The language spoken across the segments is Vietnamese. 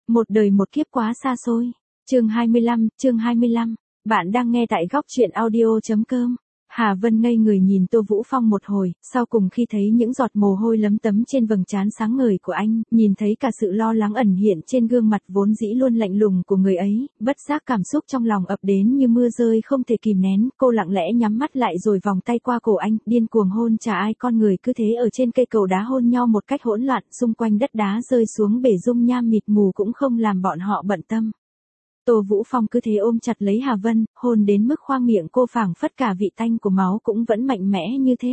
Một đời một kiếp quá xa xôi. Chương 25. Bạn đang nghe tại góc truyện audio.com. Hà Vân ngây người nhìn Tô Vũ Phong một hồi, sau cùng khi thấy những giọt mồ hôi lấm tấm trên vầng trán sáng ngời của anh, nhìn thấy cả sự lo lắng ẩn hiện trên gương mặt vốn dĩ luôn lạnh lùng của người ấy, bất giác cảm xúc trong lòng ập đến như mưa rơi không thể kìm nén, cô lặng lẽ nhắm mắt lại rồi vòng tay qua cổ anh, điên cuồng hôn chả ai. Con người cứ thế ở trên cây cầu đá hôn nhau một cách hỗn loạn, xung quanh đất đá rơi xuống bể dung nham mịt mù cũng không làm bọn họ bận tâm. Tô Vũ Phong cứ thế ôm chặt lấy Hà Vân, hôn đến mức khoang miệng cô phảng phất cả vị tanh của máu cũng vẫn mạnh mẽ như thế.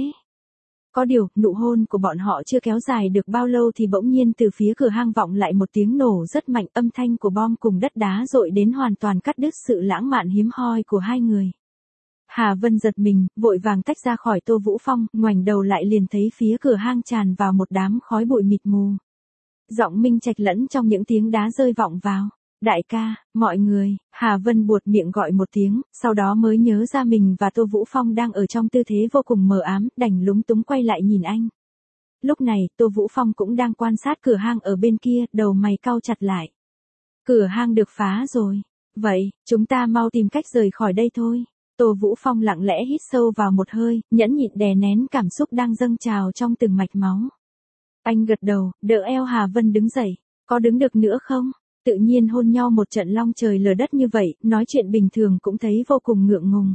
Có điều, nụ hôn của bọn họ chưa kéo dài được bao lâu thì bỗng nhiên từ phía cửa hang vọng lại một tiếng nổ rất mạnh, âm thanh của bom cùng đất đá dội đến hoàn toàn cắt đứt sự lãng mạn hiếm hoi của hai người. Hà Vân giật mình, vội vàng tách ra khỏi Tô Vũ Phong, ngoảnh đầu lại liền thấy phía cửa hang tràn vào một đám khói bụi mịt mù. Giọng Minh Trạch lẫn trong những tiếng đá rơi vọng vào. Đại ca, mọi người, Hà Vân buột miệng gọi một tiếng, sau đó mới nhớ ra mình và Tô Vũ Phong đang ở trong tư thế vô cùng mờ ám, đành lúng túng quay lại nhìn anh. Lúc này, Tô Vũ Phong cũng đang quan sát cửa hang ở bên kia, đầu mày cau chặt lại. Cửa hang được phá rồi. Vậy, chúng ta mau tìm cách rời khỏi đây thôi. Tô Vũ Phong lặng lẽ hít sâu vào một hơi, nhẫn nhịn đè nén cảm xúc đang dâng trào trong từng mạch máu. Anh gật đầu, đỡ eo Hà Vân đứng dậy. Có đứng được nữa không? Tự nhiên hôn nhau một trận long trời lở đất như vậy, nói chuyện bình thường cũng thấy vô cùng ngượng ngùng.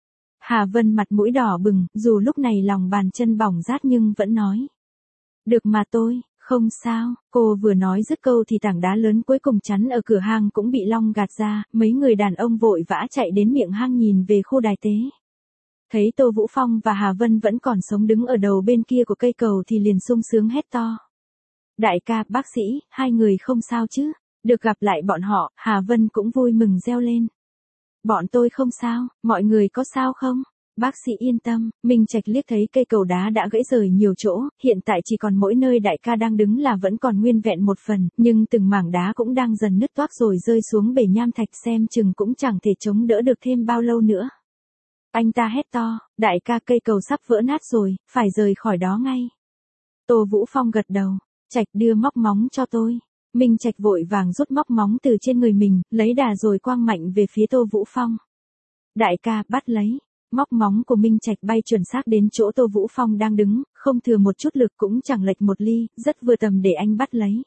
Hà Vân mặt mũi đỏ bừng, dù lúc này lòng bàn chân bỏng rát nhưng vẫn nói. Được mà tôi, không sao. Cô vừa nói dứt câu thì tảng đá lớn cuối cùng chắn ở cửa hang cũng bị long gạt ra, mấy người đàn ông vội vã chạy đến miệng hang nhìn về khu đài tế. Thấy Tô Vũ Phong và Hà Vân vẫn còn sống đứng ở đầu bên kia của cây cầu thì liền sung sướng hét to. Đại ca, bác sĩ, hai người không sao chứ? Được gặp lại bọn họ, Hà Vân cũng vui mừng reo lên. Bọn tôi không sao, mọi người có sao không? Bác sĩ yên tâm. Minh Trạch liếc thấy cây cầu đá đã gãy rời nhiều chỗ, hiện tại chỉ còn mỗi nơi đại ca đang đứng là vẫn còn nguyên vẹn một phần, nhưng từng mảng đá cũng đang dần nứt toác rồi rơi xuống bể nham thạch, xem chừng cũng chẳng thể chống đỡ được thêm bao lâu nữa. Anh ta hét to, đại ca, cây cầu sắp vỡ nát rồi, phải rời khỏi đó ngay. Tô Vũ Phong gật đầu, Trạch đưa móc móng cho tôi. Minh Trạch vội vàng rút móc móng từ trên người mình, lấy đà rồi quang mạnh về phía Tô Vũ Phong. Đại ca, bắt lấy. Móc móng của Minh Trạch bay chuẩn xác đến chỗ Tô Vũ Phong đang đứng, không thừa một chút lực cũng chẳng lệch một ly, rất vừa tầm để anh bắt lấy.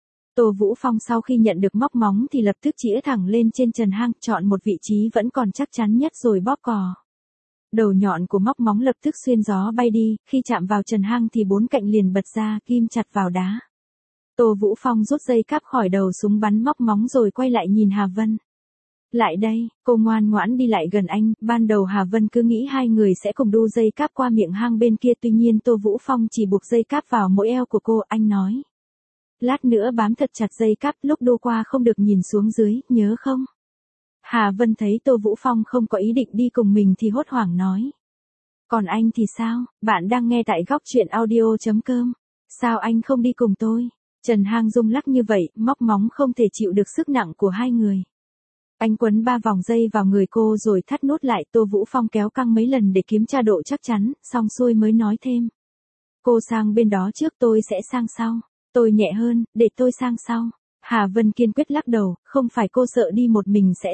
Tô Vũ Phong sau khi nhận được móc móng thì lập tức chĩa thẳng lên trên trần hang, chọn một vị trí vẫn còn chắc chắn nhất rồi bóp cò. Đầu nhọn của móc móng lập tức xuyên gió bay đi, khi chạm vào trần hang thì bốn cạnh liền bật ra, ghim chặt vào đá. Tô Vũ Phong rút dây cáp khỏi đầu súng bắn móc móng rồi quay lại nhìn Hà Vân. Lại đây, cô ngoan ngoãn đi lại gần anh, ban đầu Hà Vân cứ nghĩ hai người sẽ cùng đu dây cáp qua miệng hang bên kia, tuy nhiên Tô Vũ Phong chỉ buộc dây cáp vào mỗi eo của cô, anh nói. Lát nữa bám thật chặt dây cáp, lúc đu qua không được nhìn xuống dưới, nhớ không? Hà Vân thấy Tô Vũ Phong không có ý định đi cùng mình thì hốt hoảng nói. Còn anh thì sao? Bạn đang nghe tại góc truyện audio.com. Sao anh không đi cùng tôi? Trần hang rung lắc như vậy, móc móng không thể chịu được sức nặng của hai người. Anh quấn 3 vòng dây vào người cô rồi thắt nút lại. Tô Vũ Phong kéo căng mấy lần để kiểm tra độ chắc chắn, xong xuôi mới nói thêm. Cô sang bên đó trước, tôi sẽ sang sau. Tôi nhẹ hơn, để tôi sang sau. Hà Vân kiên quyết lắc đầu, không phải cô sợ đi một mình sẽ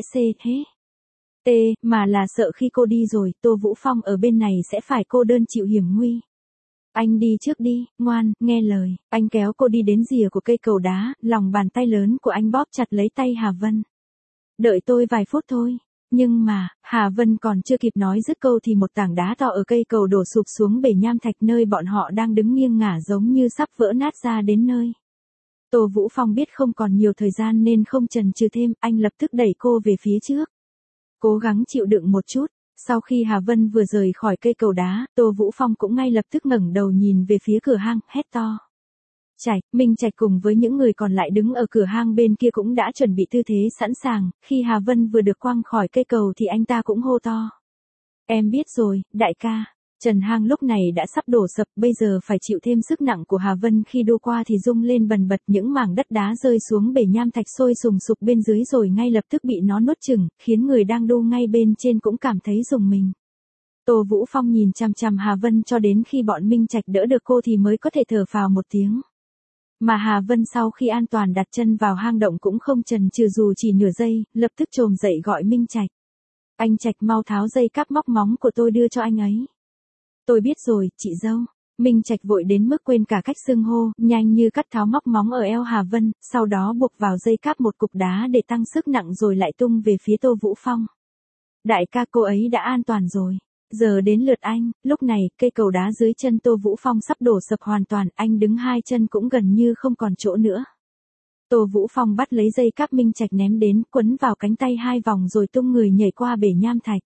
mà là sợ khi cô đi rồi, Tô Vũ Phong ở bên này sẽ phải cô đơn chịu hiểm nguy. Anh đi trước đi, ngoan, nghe lời. Anh kéo cô đi đến rìa của cây cầu đá, lòng bàn tay lớn của anh bóp chặt lấy tay Hà Vân. Đợi tôi vài phút thôi. Nhưng mà, Hà Vân còn chưa kịp nói dứt câu thì một tảng đá to ở cây cầu đổ sụp xuống bể nham thạch nơi bọn họ đang đứng nghiêng ngả giống như sắp vỡ nát ra đến nơi. Tô Vũ Phong biết không còn nhiều thời gian nên không chần chừ thêm, anh lập tức đẩy cô về phía trước. Cố gắng chịu đựng một chút. Sau khi Hà Vân vừa rời khỏi cây cầu đá, Tô Vũ Phong cũng ngay lập tức ngẩng đầu nhìn về phía cửa hang, hét to. Minh Trạch cùng với những người còn lại đứng ở cửa hang bên kia cũng đã chuẩn bị tư thế sẵn sàng, khi Hà Vân vừa được quăng khỏi cây cầu thì anh ta cũng hô to. Em biết rồi, đại ca. Trần hang lúc này đã sắp đổ sập, bây giờ phải chịu thêm sức nặng của Hà Vân, khi đu qua thì rung lên bần bật, những mảng đất đá rơi xuống bể nham thạch sôi sùng sục bên dưới rồi ngay lập tức bị nó nuốt chửng, khiến người đang đu ngay bên trên cũng cảm thấy rùng mình. Tô Vũ Phong nhìn chằm chằm Hà Vân cho đến khi bọn Minh Trạch đỡ được cô thì mới có thể thở phào một tiếng. Mà Hà Vân sau khi an toàn đặt chân vào hang động cũng không chần chừ dù chỉ nửa giây, lập tức chồm dậy gọi Minh Trạch. Anh Trạch mau tháo dây cáp móc móng của tôi đưa cho anh ấy. Tôi biết rồi, chị dâu. Minh Trạch vội đến mức quên cả cách xưng hô, nhanh như cắt tháo móc móng ở eo Hà Vân, sau đó buộc vào dây cáp một cục đá để tăng sức nặng rồi lại tung về phía Tô Vũ Phong. Đại ca, cô ấy đã an toàn rồi. Giờ đến lượt anh. Lúc này, cây cầu đá dưới chân Tô Vũ Phong sắp đổ sập hoàn toàn, anh đứng hai chân cũng gần như không còn chỗ nữa. Tô Vũ Phong bắt lấy dây cáp Minh Trạch ném đến, quấn vào cánh tay hai vòng rồi tung người nhảy qua bể nham thạch.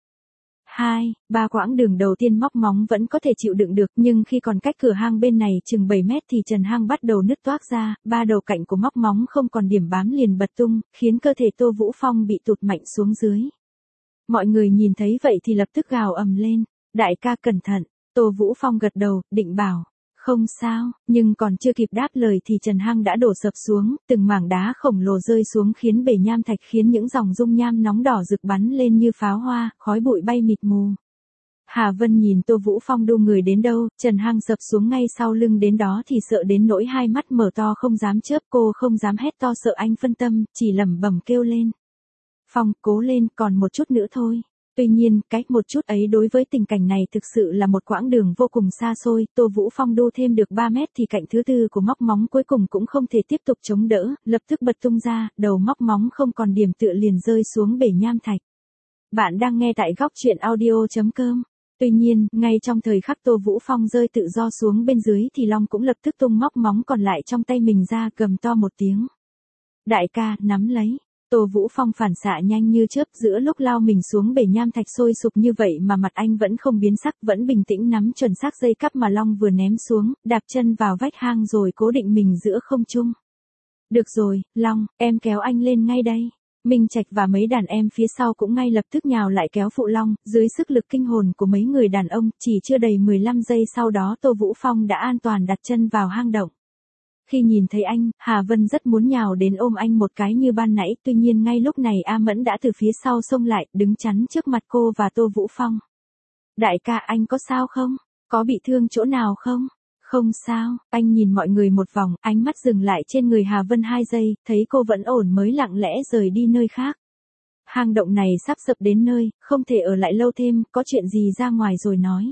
2-3 quãng đường đầu tiên móc móng vẫn có thể chịu đựng được, nhưng khi còn cách cửa hang bên này chừng 7 mét thì trần hang bắt đầu nứt toác ra, ba đầu cạnh của móc móng không còn điểm bám liền bật tung, khiến cơ thể Tô Vũ Phong bị tụt mạnh xuống dưới. Mọi người nhìn thấy vậy thì lập tức gào ầm lên. Đại ca cẩn thận. Tô Vũ Phong gật đầu, định bảo. Không sao, nhưng còn chưa kịp đáp lời thì trần hang đã đổ sập xuống, từng mảng đá khổng lồ rơi xuống khiến bể nham thạch khiến những dòng dung nham nóng đỏ rực bắn lên như pháo hoa, khói bụi bay mịt mù. Hà Vân nhìn Tô Vũ Phong đu người đến đâu, trần hang sập xuống ngay sau lưng đến đó thì sợ đến nỗi hai mắt mở to không dám chớp, cô không dám hét to sợ anh phân tâm, chỉ lẩm bẩm kêu lên. Phong, cố lên, còn một chút nữa thôi. Tuy nhiên, cách một chút ấy đối với tình cảnh này thực sự là một quãng đường vô cùng xa xôi, Tô Vũ Phong đu thêm được 3 mét thì cạnh thứ tư của móc móng cuối cùng cũng không thể tiếp tục chống đỡ, lập tức bật tung ra, đầu móc móng không còn điểm tựa liền rơi xuống bể nham thạch. Bạn đang nghe tại góc truyện audio.com. Tuy nhiên, ngay trong thời khắc Tô Vũ Phong rơi tự do xuống bên dưới thì Long cũng lập tức tung móc móng còn lại trong tay mình ra, gầm to một tiếng. Đại ca, nắm lấy. Tô Vũ Phong phản xạ nhanh như chớp, giữa lúc lao mình xuống bể nham thạch sôi sục như vậy mà mặt anh vẫn không biến sắc, vẫn bình tĩnh nắm chuẩn xác dây cáp mà Long vừa ném xuống, đạp chân vào vách hang rồi cố định mình giữa không trung. Được rồi, Long, em kéo anh lên ngay đây. Minh Trạch và mấy đàn em phía sau cũng ngay lập tức nhào lại kéo phụ Long, dưới sức lực kinh hồn của mấy người đàn ông, chỉ chưa đầy 15 giây sau đó Tô Vũ Phong đã an toàn đặt chân vào hang động. Khi nhìn thấy anh, Hà Vân rất muốn nhào đến ôm anh một cái như ban nãy, tuy nhiên ngay lúc này A Mẫn đã từ phía sau xông lại, đứng chắn trước mặt cô và Tô Vũ Phong. Đại ca, anh có sao không? Có bị thương chỗ nào không? Không sao, anh nhìn mọi người một vòng, ánh mắt dừng lại trên người Hà Vân 2 giây, thấy cô vẫn ổn mới lặng lẽ rời đi nơi khác. Hang động này sắp sập đến nơi, không thể ở lại lâu thêm, có chuyện gì ra ngoài rồi nói.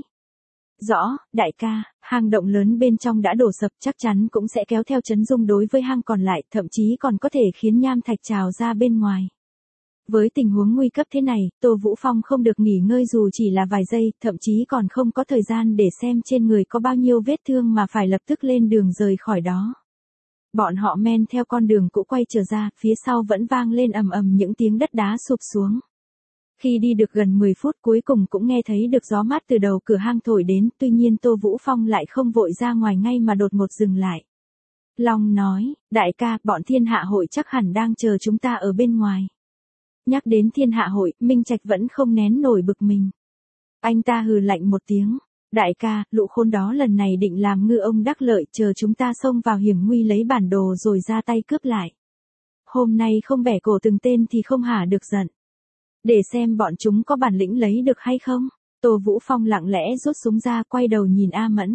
Rõ, đại ca, hang động lớn bên trong đã đổ sập chắc chắn cũng sẽ kéo theo chấn rung đối với hang còn lại, thậm chí còn có thể khiến nham thạch trào ra bên ngoài. Với tình huống nguy cấp thế này, Tô Vũ Phong không được nghỉ ngơi dù chỉ là vài giây, thậm chí còn không có thời gian để xem trên người có bao nhiêu vết thương mà phải lập tức lên đường rời khỏi đó. Bọn họ men theo con đường cũ quay trở ra, phía sau vẫn vang lên ầm ầm những tiếng đất đá sụp xuống. Khi đi được gần 10 phút cuối cùng cũng nghe thấy được gió mát từ đầu cửa hang thổi đến, tuy nhiên Tô Vũ Phong lại không vội ra ngoài ngay mà đột ngột dừng lại. Long nói, đại ca, bọn Thiên Hạ Hội chắc hẳn đang chờ chúng ta ở bên ngoài. Nhắc đến Thiên Hạ Hội, Minh Trạch vẫn không nén nổi bực mình. Anh ta hừ lạnh một tiếng. Đại ca, lũ khốn đó lần này định làm ngư ông đắc lợi, chờ chúng ta xông vào hiểm nguy lấy bản đồ rồi ra tay cướp lại. Hôm nay không bẻ cổ từng tên thì không hả được giận. Để xem bọn chúng có bản lĩnh lấy được hay không. Tô Vũ Phong lặng lẽ rút súng ra, quay đầu nhìn A Mẫn.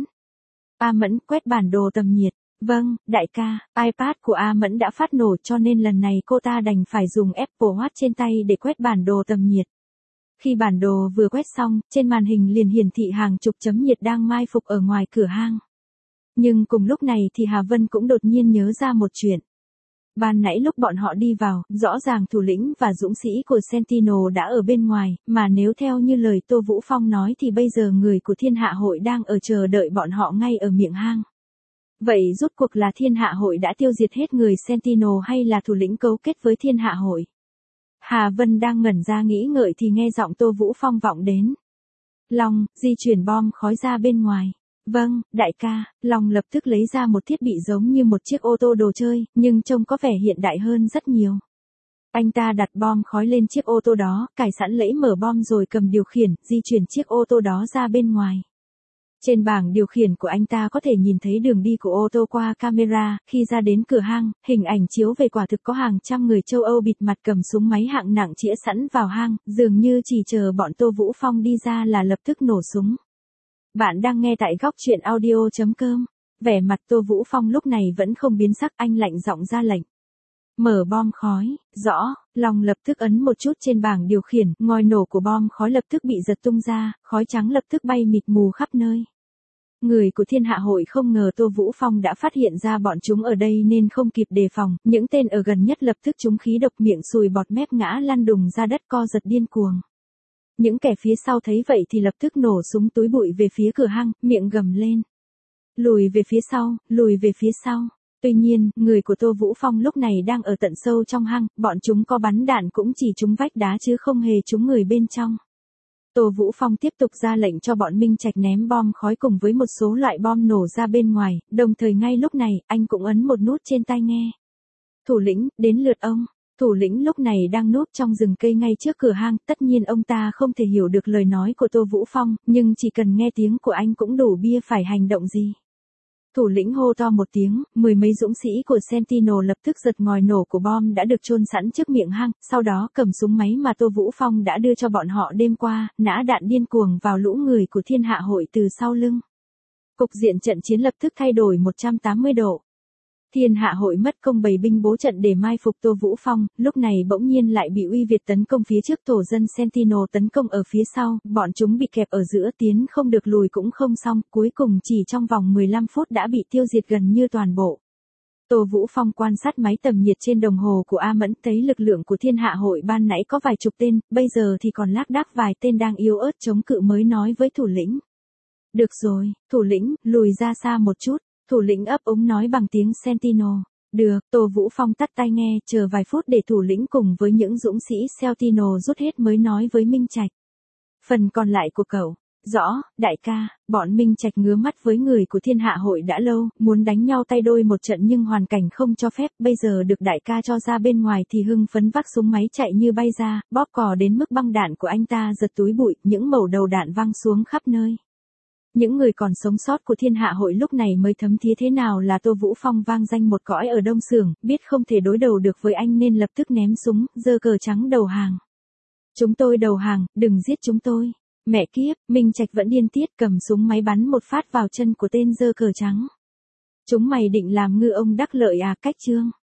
A Mẫn, quét bản đồ tầm nhiệt. Vâng, đại ca, iPad của A Mẫn đã phát nổ cho nên lần này cô ta đành phải dùng Apple Watch trên tay để quét bản đồ tầm nhiệt. Khi bản đồ vừa quét xong, trên màn hình liền hiển thị hàng chục chấm nhiệt đang mai phục ở ngoài cửa hang. Nhưng cùng lúc này thì Hà Vân cũng đột nhiên nhớ ra một chuyện. Ban nãy lúc bọn họ đi vào, rõ ràng thủ lĩnh và dũng sĩ của Sentinel đã ở bên ngoài, mà nếu theo như lời Tô Vũ Phong nói thì bây giờ người của Thiên Hạ Hội đang ở chờ đợi bọn họ ngay ở miệng hang. Vậy rốt cuộc là Thiên Hạ Hội đã tiêu diệt hết người Sentinel hay là thủ lĩnh cấu kết với Thiên Hạ Hội? Hà Vân đang ngẩn ra nghĩ ngợi thì nghe giọng Tô Vũ Phong vọng đến. Long, di chuyển bom khói ra bên ngoài. Vâng, đại ca. Long lập tức lấy ra một thiết bị giống như một chiếc ô tô đồ chơi, nhưng trông có vẻ hiện đại hơn rất nhiều. Anh ta đặt bom khói lên chiếc ô tô đó, cài sẵn lẫy mở bom rồi cầm điều khiển, di chuyển chiếc ô tô đó ra bên ngoài. Trên bảng điều khiển của anh ta có thể nhìn thấy đường đi của ô tô qua camera, khi ra đến cửa hang, hình ảnh chiếu về quả thực có hàng trăm người châu Âu bịt mặt cầm súng máy hạng nặng chĩa sẵn vào hang, dường như chỉ chờ bọn Tô Vũ Phong đi ra là lập tức nổ súng. Bạn đang nghe tại góc truyện audio.com. Vẻ mặt Tô Vũ Phong lúc này vẫn không biến sắc, anh lạnh giọng ra lệnh. Mở bom khói, rõ, Long lập tức ấn một chút trên bảng điều khiển, ngòi nổ của bom khói lập tức bị giật tung ra, khói trắng lập tức bay mịt mù khắp nơi. Người của Thiên Hạ Hội không ngờ Tô Vũ Phong đã phát hiện ra bọn chúng ở đây nên không kịp đề phòng, những tên ở gần nhất lập tức trúng khí độc, miệng sùi bọt mép ngã lăn đùng ra đất co giật điên cuồng. Những kẻ phía sau thấy vậy thì lập tức nổ súng túi bụi về phía cửa hang, miệng gầm lên. Lùi về phía sau, lùi về phía sau. Tuy nhiên, người của Tô Vũ Phong lúc này đang ở tận sâu trong hang, bọn chúng có bắn đạn cũng chỉ trúng vách đá chứ không hề trúng người bên trong. Tô Vũ Phong tiếp tục ra lệnh cho bọn Minh Trạch ném bom khói cùng với một số loại bom nổ ra bên ngoài, đồng thời ngay lúc này, anh cũng ấn một nút trên tai nghe. Thủ lĩnh, đến lượt ông. Thủ lĩnh lúc này đang núp trong rừng cây ngay trước cửa hang, tất nhiên ông ta không thể hiểu được lời nói của Tô Vũ Phong, nhưng chỉ cần nghe tiếng của anh cũng đủ bia phải hành động gì. Thủ lĩnh hô to một tiếng, mười mấy dũng sĩ của Sentinel lập tức giật ngòi nổ của bom đã được chôn sẵn trước miệng hang, sau đó cầm súng máy mà Tô Vũ Phong đã đưa cho bọn họ đêm qua, nã đạn điên cuồng vào lũ người của Thiên Hạ Hội từ sau lưng. Cục diện trận chiến lập tức thay đổi 180 độ. Thiên Hạ Hội mất công bày binh bố trận để mai phục Tô Vũ Phong, lúc này bỗng nhiên lại bị Uy Việt tấn công phía trước, tổ dân Sentinel tấn công ở phía sau, bọn chúng bị kẹp ở giữa, tiến không được lùi cũng không xong, cuối cùng chỉ trong vòng 15 phút đã bị tiêu diệt gần như toàn bộ. Tô Vũ Phong quan sát máy tầm nhiệt trên đồng hồ của A Mẫn, thấy lực lượng của Thiên Hạ Hội ban nãy có vài chục tên, bây giờ thì còn lác đác vài tên đang yếu ớt chống cự, mới nói với thủ lĩnh. Được rồi, thủ lĩnh, lùi ra xa một chút. Thủ lĩnh ấp úng nói bằng tiếng Sentinel. Được, Tô Vũ Phong tắt tai nghe, chờ vài phút để thủ lĩnh cùng với những dũng sĩ Sentinel rút hết mới nói với Minh Trạch. Phần còn lại của cậu. Rõ, đại ca, bọn Minh Trạch ngứa mắt với người của Thiên Hạ Hội đã lâu, muốn đánh nhau tay đôi một trận nhưng hoàn cảnh không cho phép, bây giờ được đại ca cho ra bên ngoài thì hưng phấn vác súng máy chạy như bay ra, bóp cò đến mức băng đạn của anh ta giật túi bụi, những mẩu đầu đạn văng xuống khắp nơi. Những người còn sống sót của Thiên Hạ Hội lúc này mới thấm thía thế nào là Tô Vũ Phong vang danh một cõi ở Đông Xưởng, biết không thể đối đầu được với anh nên lập tức ném súng, giơ cờ trắng đầu hàng. Chúng tôi đầu hàng, đừng giết chúng tôi. Mẹ kiếp, Minh Trạch vẫn điên tiết cầm súng máy bắn một phát vào chân của tên giơ cờ trắng. Chúng mày định làm ngư ông đắc lợi à, cách chương.